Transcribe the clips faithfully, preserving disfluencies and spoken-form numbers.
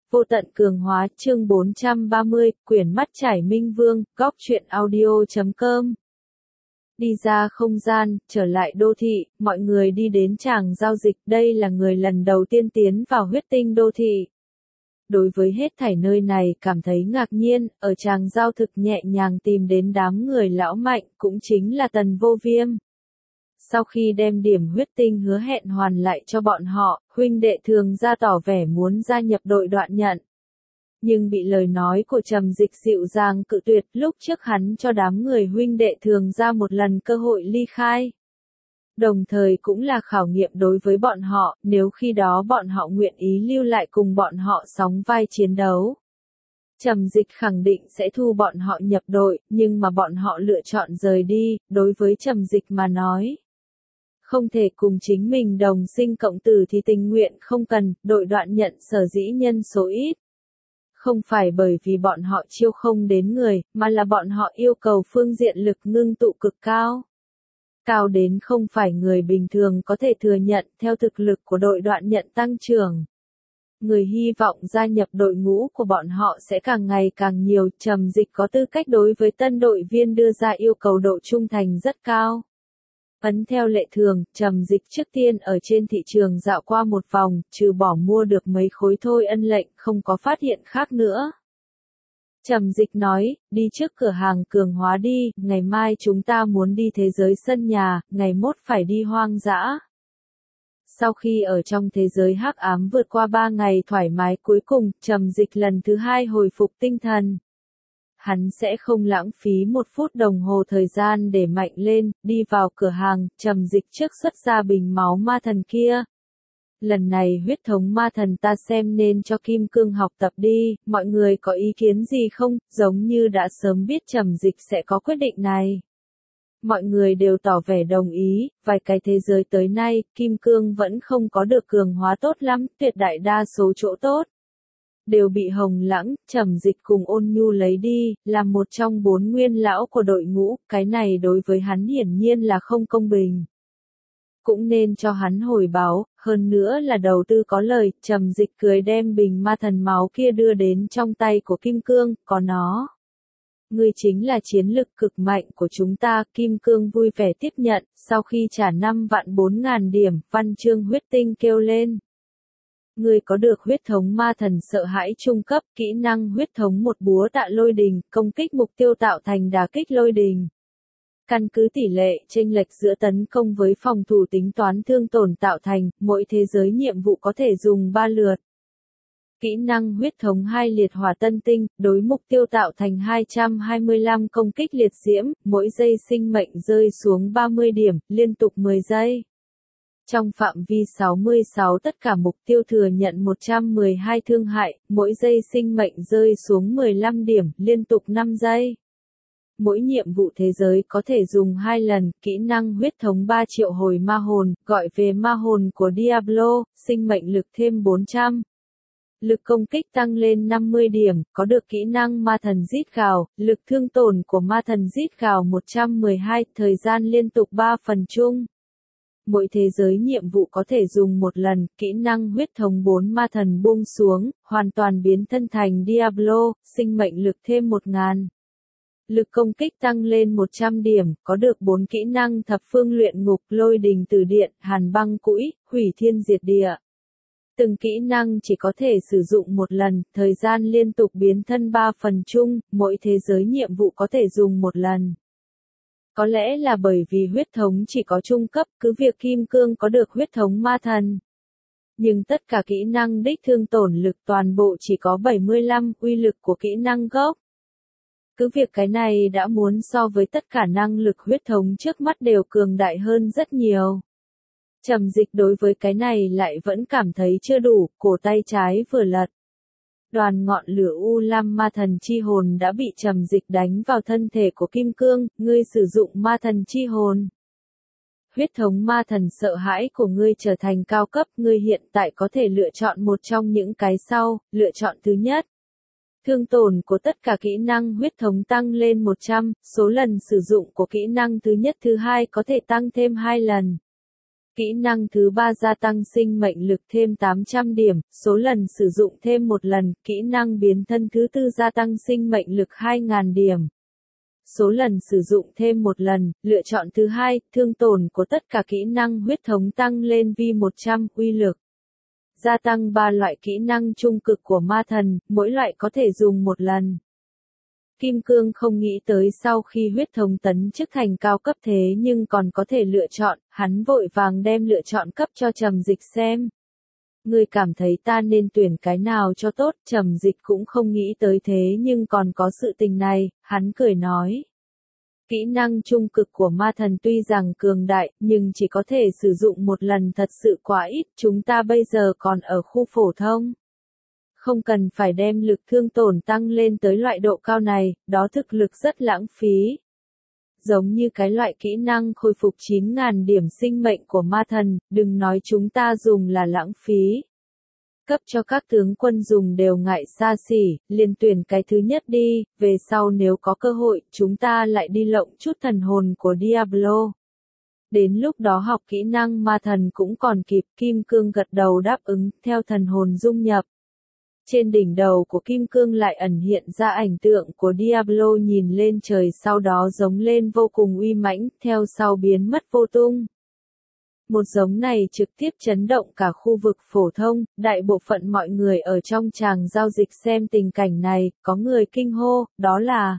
Vô tận cường hóa chương bốn trăm ba mươi, quyển mắt trải minh vương, góc truyện audio chấm com. Đi ra không gian, trở lại đô thị, mọi người đi đến tràng giao dịch, đây là người lần đầu tiên tiến vào huyết tinh đô thị. Đối với hết thảy nơi này cảm thấy ngạc nhiên, ở tràng giao thực nhẹ nhàng tìm đến đám người lão mạnh, cũng chính là Tần Vô Viêm. Sau khi đem điểm huyết tinh hứa hẹn hoàn lại cho bọn họ, huynh đệ thường ra tỏ vẻ muốn gia nhập đội đoạn nhận. Nhưng bị lời nói của Trầm Dịch dịu dàng cự tuyệt, lúc trước hắn cho đám người huynh đệ thường ra một lần cơ hội ly khai. Đồng thời cũng là khảo nghiệm đối với bọn họ, nếu khi đó bọn họ nguyện ý lưu lại cùng bọn họ sóng vai chiến đấu. Trầm Dịch khẳng định sẽ thu bọn họ nhập đội, nhưng mà bọn họ lựa chọn rời đi, đối với Trầm Dịch mà nói. Không thể cùng chính mình đồng sinh cộng tử thì tình nguyện không cần, đội đoạn nhận sở dĩ nhân số ít. Không phải bởi vì bọn họ chiêu không đến người, mà là bọn họ yêu cầu phương diện lực ngưng tụ cực cao. Cao đến không phải người bình thường có thể thừa nhận theo thực lực của đội đoạn nhận tăng trưởng. Người hy vọng gia nhập đội ngũ của bọn họ sẽ càng ngày càng nhiều, Trầm Dịch có tư cách đối với tân đội viên đưa ra yêu cầu độ trung thành rất cao. Ấn theo lệ thường, Trầm Dịch trước tiên ở trên thị trường dạo qua một vòng, trừ bỏ mua được mấy khối thôi ân lệnh, không có phát hiện khác nữa. Trầm Dịch nói, đi trước cửa hàng cường hóa đi, ngày mai chúng ta muốn đi thế giới sân nhà, ngày mốt phải đi hoang dã. Sau khi ở trong thế giới hắc ám vượt qua ba ngày thoải mái cuối cùng, Trầm Dịch lần thứ hai hồi phục tinh thần. Hắn sẽ không lãng phí một phút đồng hồ thời gian để mạnh lên, đi vào cửa hàng, Trầm Dịch trước xuất ra bình máu ma thần kia. Lần này huyết thống ma thần ta xem nên cho Kim Cương học tập đi, mọi người có ý kiến gì không, giống như đã sớm biết Trầm Dịch sẽ có quyết định này. Mọi người đều tỏ vẻ đồng ý, vài cái thế giới tới nay, Kim Cương vẫn không có được cường hóa tốt lắm, tuyệt đại đa số chỗ tốt đều bị Hồng Lãng, Trầm Dịch cùng Ôn Nhu lấy đi, làm một trong bốn nguyên lão của đội ngũ, cái này đối với hắn hiển nhiên là không công bình. Cũng nên cho hắn hồi báo, hơn nữa là đầu tư có lời, Trầm Dịch cười đem bình ma thần máu kia đưa đến trong tay của Kim Cương, có nó. Ngươi chính là chiến lực cực mạnh của chúng ta, Kim Cương vui vẻ tiếp nhận, sau khi trả năm vạn bốn ngàn điểm, văn chương huyết tinh kêu lên. Ngươi có được huyết thống ma thần sợ hãi trung cấp, kỹ năng huyết thống một búa tạ lôi đình, công kích mục tiêu tạo thành đả kích lôi đình. Căn cứ tỷ lệ chênh lệch giữa tấn công với phòng thủ tính toán thương tổn tạo thành, mỗi thế giới nhiệm vụ có thể dùng ba lượt. Kỹ năng huyết thống hai liệt hỏa tân tinh, đối mục tiêu tạo thành hai trăm hai mươi lăm công kích liệt diễm, mỗi giây sinh mệnh rơi xuống ba mươi điểm, liên tục mười giây. Trong phạm vi sáu mươi sáu tất cả mục tiêu thừa nhận một trăm mười hai thương hại, mỗi giây sinh mệnh rơi xuống mười lăm điểm, liên tục năm giây. Mỗi nhiệm vụ thế giới có thể dùng hai lần, kỹ năng huyết thống ba triệu hồi ma hồn, gọi về ma hồn của Diablo, sinh mệnh lực thêm bốn trăm. Lực công kích tăng lên năm mươi điểm, có được kỹ năng ma thần rít gào, lực thương tổn của ma thần rít gào một trăm mười hai, thời gian liên tục ba phần chung. Mỗi thế giới nhiệm vụ có thể dùng một lần, kỹ năng huyết thống bốn ma thần buông xuống, hoàn toàn biến thân thành Diablo, sinh mệnh lực thêm một ngàn. Lực công kích tăng lên một trăm điểm, có được bốn kỹ năng thập phương luyện ngục, lôi đình từ điện, hàn băng cũi, hủy thiên diệt địa. Từng kỹ năng chỉ có thể sử dụng một lần, thời gian liên tục biến thân ba phần chung, mỗi thế giới nhiệm vụ có thể dùng một lần. Có lẽ là bởi vì huyết thống chỉ có trung cấp, cứ việc Kim Cương có được huyết thống ma thần. Nhưng tất cả kỹ năng đích thương tổn lực toàn bộ chỉ có bảy mươi lăm, uy lực của kỹ năng gốc. Cứ việc cái này đã muốn so với tất cả năng lực huyết thống trước mắt đều cường đại hơn rất nhiều. Trầm Dịch đối với cái này lại vẫn cảm thấy chưa đủ, cổ tay trái vừa lật. Đoàn ngọn lửa U Lam ma thần chi hồn đã bị Trầm Dịch đánh vào thân thể của Kim Cương, ngươi sử dụng ma thần chi hồn. Huyết thống ma thần sợ hãi của ngươi trở thành cao cấp, ngươi hiện tại có thể lựa chọn một trong những cái sau, lựa chọn thứ nhất. Thương tổn của tất cả kỹ năng huyết thống tăng lên một trăm, số lần sử dụng của kỹ năng thứ nhất thứ hai có thể tăng thêm hai lần. Kỹ năng thứ ba gia tăng sinh mệnh lực thêm tám trăm điểm, số lần sử dụng thêm một lần, kỹ năng biến thân thứ tư gia tăng sinh mệnh lực hai nghìn điểm. Số lần sử dụng thêm một lần, lựa chọn thứ hai, thương tổn của tất cả kỹ năng huyết thống tăng lên vi một trăm, uy lực. Gia tăng ba loại kỹ năng trung cực của ma thần, mỗi loại có thể dùng một lần. Kim Cương không nghĩ tới sau khi huyết thống tấn chức thành cao cấp thế nhưng còn có thể lựa chọn, hắn vội vàng đem lựa chọn cấp cho Trầm Dịch xem. Ngươi cảm thấy ta nên tuyển cái nào cho tốt, Trầm Dịch cũng không nghĩ tới thế nhưng còn có sự tình này, hắn cười nói. Kỹ năng trung cực của ma thần tuy rằng cường đại, nhưng chỉ có thể sử dụng một lần thật sự quá ít, chúng ta bây giờ còn ở khu phổ thông. Không cần phải đem lực thương tổn tăng lên tới loại độ cao này, đó thực lực rất lãng phí. Giống như cái loại kỹ năng khôi phục chín nghìn điểm sinh mệnh của ma thần, đừng nói chúng ta dùng là lãng phí. Cấp cho các tướng quân dùng đều ngại xa xỉ, liền tuyển cái thứ nhất đi, về sau nếu có cơ hội, chúng ta lại đi lộng chút thần hồn của Diablo. Đến lúc đó học kỹ năng ma thần cũng còn kịp, Kim Cương gật đầu đáp ứng, theo thần hồn dung nhập. Trên đỉnh đầu của Kim Cương lại ẩn hiện ra ảnh tượng của Diablo nhìn lên trời sau đó giống lên vô cùng uy mãnh, theo sau biến mất vô tung. Một giống này trực tiếp chấn động cả khu vực phổ thông, đại bộ phận mọi người ở trong tràng giao dịch xem tình cảnh này, có người kinh hô, đó là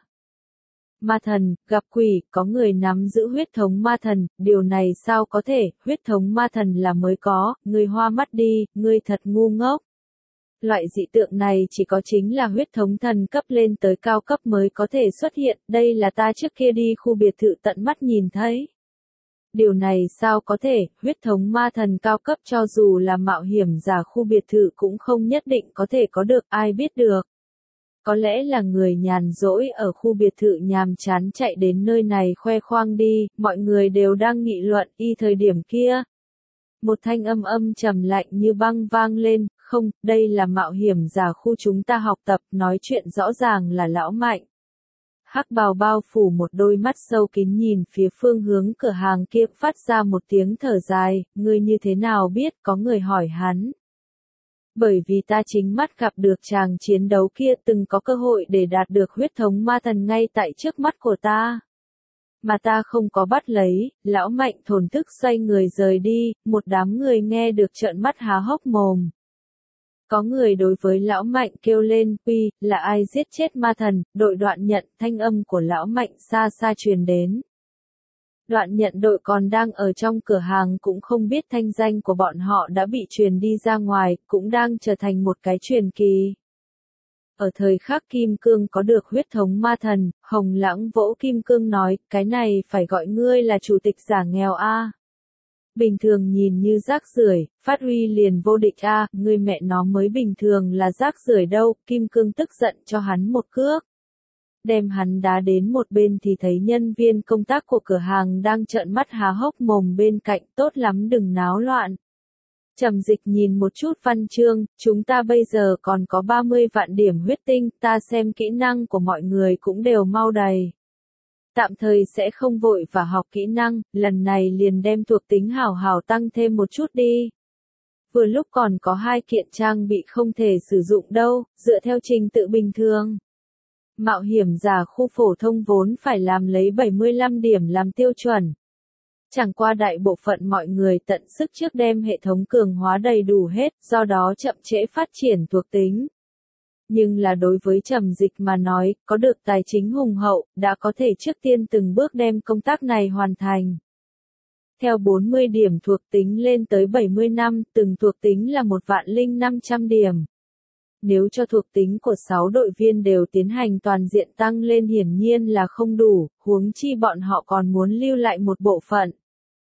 ma thần, gặp quỷ, có người nắm giữ huyết thống ma thần, điều này sao có thể, huyết thống ma thần là mới có, ngươi hoa mắt đi, ngươi thật ngu ngốc. Loại dị tượng này chỉ có chính là huyết thống thần cấp lên tới cao cấp mới có thể xuất hiện, đây là ta trước kia đi khu biệt thự tận mắt nhìn thấy. Điều này sao có thể, huyết thống ma thần cao cấp cho dù là mạo hiểm giả khu biệt thự cũng không nhất định có thể có được, ai biết được. Có lẽ là người nhàn rỗi ở khu biệt thự nhàm chán chạy đến nơi này khoe khoang đi, mọi người đều đang nghị luận y thời điểm kia. Một thanh âm âm trầm lạnh như băng vang lên, không, đây là mạo hiểm giả khu chúng ta học tập, nói chuyện rõ ràng là lão Mạnh. Hắc bào bao phủ một đôi mắt sâu kín nhìn phía phương hướng cửa hàng kia, phát ra một tiếng thở dài, ngươi như thế nào biết, có người hỏi hắn. Bởi vì ta chính mắt gặp được chàng chiến đấu kia, từng có cơ hội để đạt được huyết thống ma thần ngay tại trước mắt của ta. Mà ta không có bắt lấy, lão Mạnh thổn thức xoay người rời đi, một đám người nghe được trợn mắt há hốc mồm. Có người đối với lão Mạnh kêu lên, uy, là ai giết chết ma thần, đội Đoạn Nhận, thanh âm của lão Mạnh xa xa truyền đến. Đoạn Nhận đội còn đang ở trong cửa hàng cũng không biết thanh danh của bọn họ đã bị truyền đi ra ngoài, cũng đang trở thành một cái truyền kỳ. Ở thời khắc Kim Cương có được huyết thống ma thần, Hồng Lãng vỗ Kim Cương nói, cái này phải gọi ngươi là chủ tịch giả nghèo a. Bình thường nhìn như rác rưởi, phát huy liền vô địch a, ngươi mẹ nó mới bình thường là rác rưởi đâu, Kim Cương tức giận cho hắn một cước. Đem hắn đá đến một bên thì thấy nhân viên công tác của cửa hàng đang trợn mắt há hốc mồm bên cạnh, tốt lắm đừng náo loạn. Trầm Dịch nhìn một chút văn chương, chúng ta bây giờ còn có ba mươi vạn điểm huyết tinh, ta xem kỹ năng của mọi người cũng đều mau đầy. Tạm thời sẽ không vội và học kỹ năng, lần này liền đem thuộc tính hảo hảo tăng thêm một chút đi. Vừa lúc còn có hai kiện trang bị không thể sử dụng đâu, dựa theo trình tự bình thường. Mạo hiểm giả khu phổ thông vốn phải làm lấy bảy mươi lăm điểm làm tiêu chuẩn. Chẳng qua đại bộ phận mọi người tận sức trước đem hệ thống cường hóa đầy đủ hết, do đó chậm trễ phát triển thuộc tính. Nhưng là đối với Trầm Dịch mà nói, có được tài chính hùng hậu, đã có thể trước tiên từng bước đem công tác này hoàn thành. Theo bốn mươi điểm thuộc tính lên tới bảy mươi năm, từng thuộc tính là một vạn linh năm trăm điểm. Nếu cho thuộc tính của sáu đội viên đều tiến hành toàn diện tăng lên hiển nhiên là không đủ, huống chi bọn họ còn muốn lưu lại một bộ phận.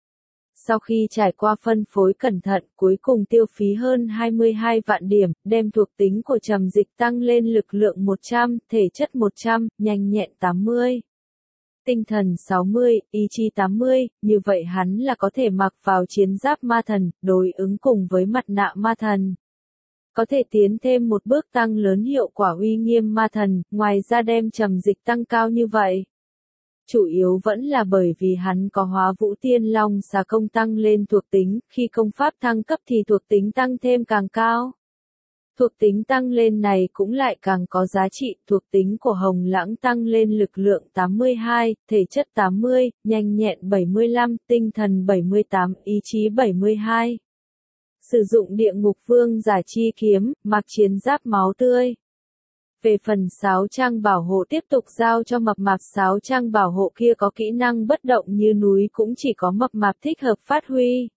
Sau khi trải qua phân phối cẩn thận, cuối cùng tiêu phí hơn hai mươi hai vạn điểm, đem thuộc tính của Trầm Dịch tăng lên lực lượng một trăm, thể chất một trăm, nhanh nhẹn tám mươi. Tinh thần sáu mươi, ý chí tám mươi, như vậy hắn là có thể mặc vào chiến giáp ma thần, đối ứng cùng với mặt nạ ma thần. Có thể tiến thêm một bước tăng lớn hiệu quả uy nghiêm ma thần, ngoài ra đem Trầm Dịch tăng cao như vậy. chủ yếu vẫn là bởi vì hắn có hóa vũ tiên long xà công tăng lên thuộc tính, khi công pháp thăng cấp thì thuộc tính tăng thêm càng cao. Thuộc tính tăng lên này cũng lại càng có giá trị, thuộc tính của Hồng Lãng tăng lên lực lượng tám mươi hai, thể chất tám mươi, nhanh nhẹn bảy mươi lăm, tinh thần bảy mươi tám, ý chí bảy mươi hai. Sử dụng địa ngục vương giả chi kiếm, mặc chiến giáp máu tươi. Về phần sáo trang bảo hộ tiếp tục giao cho mập mạp, sáo trang bảo hộ kia có kỹ năng bất động như núi cũng chỉ có mập mạp thích hợp phát huy.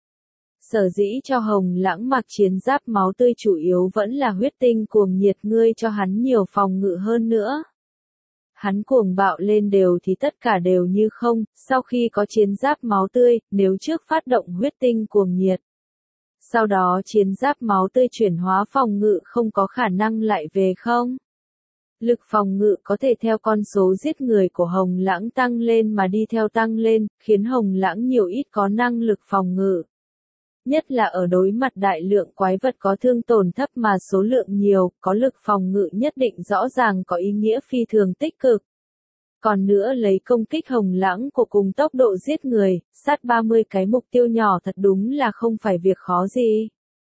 Sở dĩ cho Hồng Lãng mặc chiến giáp máu tươi chủ yếu vẫn là huyết tinh cuồng nhiệt ngươi cho hắn nhiều phòng ngự hơn nữa. Hắn cuồng bạo lên đều thì tất cả đều như không, sau khi có chiến giáp máu tươi, nếu trước phát động huyết tinh cuồng nhiệt. Sau đó chiến giáp máu tươi chuyển hóa phòng ngự không có khả năng lại về không. Lực phòng ngự có thể theo con số giết người của Hồng Lãng tăng lên mà đi theo tăng lên, khiến Hồng Lãng nhiều ít có năng lực phòng ngự. Nhất là ở đối mặt đại lượng quái vật có thương tổn thấp mà số lượng nhiều, có lực phòng ngự nhất định rõ ràng có ý nghĩa phi thường tích cực. Còn nữa lấy công kích Hồng Lãng của cùng tốc độ giết người, sát ba mươi cái mục tiêu nhỏ thật đúng là không phải việc khó gì.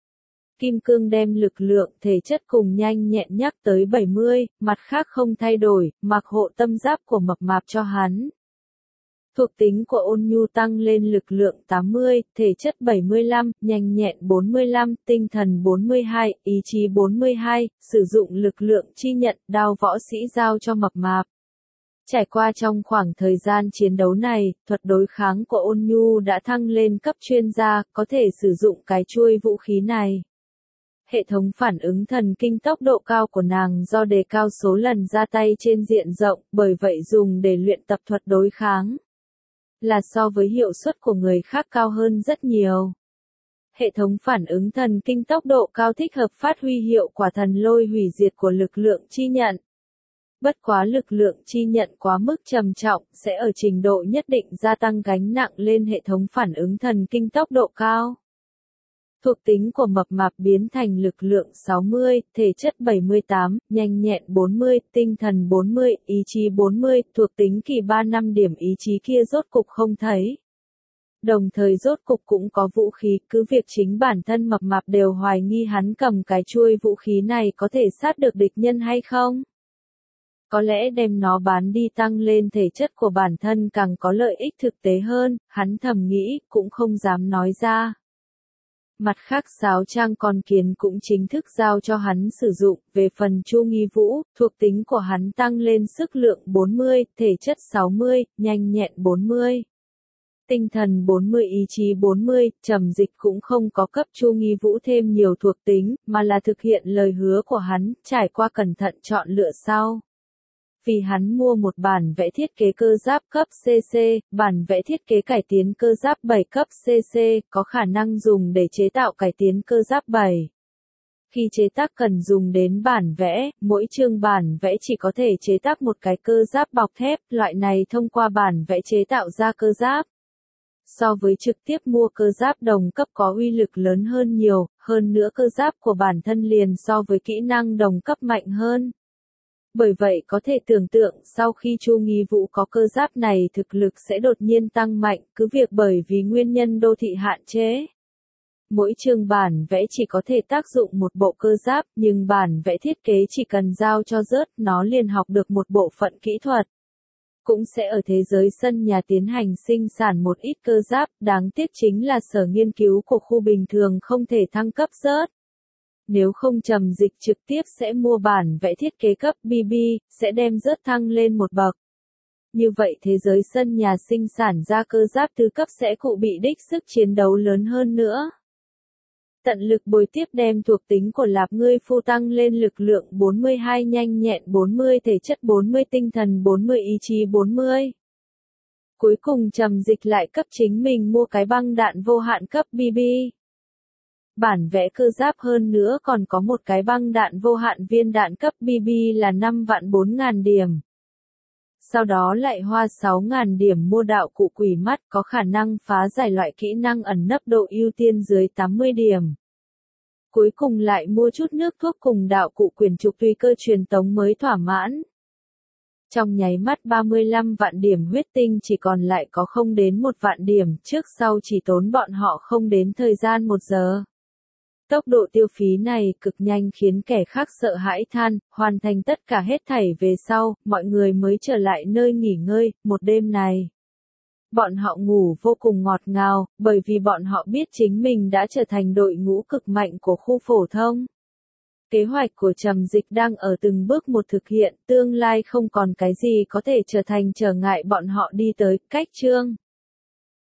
Kim cương đem lực lượng thể chất cùng nhanh nhẹn nhắc tới bảy mươi, mặt khác không thay đổi, mặc hộ tâm giáp của mập mạp cho hắn. Thuộc tính của Ôn Nhu tăng lên lực lượng tám mươi, thể chất bảy mươi lăm, nhanh nhẹn bốn mươi lăm, tinh thần bốn mươi hai, ý chí bốn mươi hai, sử dụng lực lượng chi nhận, đao võ sĩ giao cho mập mạp. Trải qua trong khoảng thời gian chiến đấu này, thuật đối kháng của Ôn Nhu đã thăng lên cấp chuyên gia, có thể sử dụng cái chuôi vũ khí này. Hệ thống phản ứng thần kinh tốc độ cao của nàng do đề cao số lần ra tay trên diện rộng, bởi vậy dùng để luyện tập thuật đối kháng. Là so với hiệu suất của người khác cao hơn rất nhiều. Hệ thống phản ứng thần kinh tốc độ cao thích hợp phát huy hiệu quả thần lôi hủy diệt của lực lượng chi nhận. Bất quá lực lượng chi nhận quá mức trầm trọng, sẽ ở trình độ nhất định gia tăng gánh nặng lên hệ thống phản ứng thần kinh tốc độ cao. Thuộc tính của mập mạp biến thành lực lượng sáu mươi, thể chất bảy mươi tám, nhanh nhẹn bốn mươi, tinh thần bốn mươi, ý chí bốn mươi, thuộc tính kỳ ba năm điểm ý chí kia rốt cục không thấy. Đồng thời rốt cục cũng có vũ khí, cứ việc chính bản thân mập mạp đều hoài nghi hắn cầm cái chuôi vũ khí này có thể sát được địch nhân hay không. Có lẽ đem nó bán đi tăng lên thể chất của bản thân càng có lợi ích thực tế hơn, hắn thầm nghĩ, cũng không dám nói ra. Mặt khác sáo trang con kiến cũng chính thức giao cho hắn sử dụng, về phần Chu Nghi Vũ, thuộc tính của hắn tăng lên sức lượng bốn mươi, thể chất sáu mươi, nhanh nhẹn bốn mươi. Tinh thần bốn mươi, ý chí bốn mươi, trầm dịch cũng không có cấp Chu Nghi Vũ thêm nhiều thuộc tính, mà là thực hiện lời hứa của hắn, trải qua cẩn thận chọn lựa sau. Vì hắn mua một bản vẽ thiết kế cơ giáp cấp xê xê, bản vẽ thiết kế cải tiến cơ giáp bảy cấp xê xê, có khả năng dùng để chế tạo cải tiến cơ giáp bảy. Khi chế tác cần dùng đến bản vẽ, mỗi chương bản vẽ chỉ có thể chế tác một cái cơ giáp bọc thép, loại này thông qua bản vẽ chế tạo ra cơ giáp. So với trực tiếp mua cơ giáp đồng cấp có uy lực lớn hơn nhiều, hơn nữa cơ giáp của bản thân liền so với kỹ năng đồng cấp mạnh hơn. Bởi vậy có thể tưởng tượng sau khi Chu Nghi Vũ có cơ giáp này thực lực sẽ đột nhiên tăng mạnh, cứ việc bởi vì nguyên nhân đô thị hạn chế. Mỗi chương bản vẽ chỉ có thể tác dụng một bộ cơ giáp, nhưng bản vẽ thiết kế chỉ cần giao cho rớt, nó liền học được một bộ phận kỹ thuật. Cũng sẽ ở thế giới sân nhà tiến hành sinh sản một ít cơ giáp, đáng tiếc chính là sở nghiên cứu của khu bình thường không thể thăng cấp rớt. Nếu không trầm dịch trực tiếp sẽ mua bản vẽ thiết kế cấp bê bê, sẽ đem rớt thăng lên một bậc. Như vậy thế giới sân nhà sinh sản ra cơ giáp thứ cấp sẽ cụ bị đích sức chiến đấu lớn hơn nữa. Tận lực bồi tiếp đem thuộc tính của Lạp Ngươi Phu tăng lên lực lượng bốn mươi hai, nhanh nhẹn bốn mươi, thể chất bốn mươi, tinh thần bốn mươi, ý chí bốn mươi. Cuối cùng trầm dịch lại cấp chính mình mua cái băng đạn vô hạn cấp bê bê. Bản vẽ cơ giáp hơn nữa còn có một cái băng đạn vô hạn viên đạn cấp bê bê là năm vạn bốn ngàn điểm. Sau đó lại hoa sáu ngàn điểm mua đạo cụ quỷ mắt có khả năng phá giải loại kỹ năng ẩn nấp độ ưu tiên dưới tám mươi điểm. Cuối cùng lại mua chút nước thuốc cùng đạo cụ quyển trục tùy cơ truyền tống mới thỏa mãn. Trong nháy mắt ba mươi lăm vạn điểm huyết tinh chỉ còn lại có không đến một vạn điểm, trước sau chỉ tốn bọn họ không đến thời gian một giờ. Tốc độ tiêu phí này cực nhanh khiến kẻ khác sợ hãi than, hoàn thành tất cả hết thảy về sau, mọi người mới trở lại nơi nghỉ ngơi, một đêm này. Bọn họ ngủ vô cùng ngọt ngào, bởi vì bọn họ biết chính mình đã trở thành đội ngũ cực mạnh của khu phổ thông. Kế hoạch của Trầm Dịch đang ở từng bước một thực hiện, tương lai không còn cái gì có thể trở thành trở ngại bọn họ đi tới, cách chương.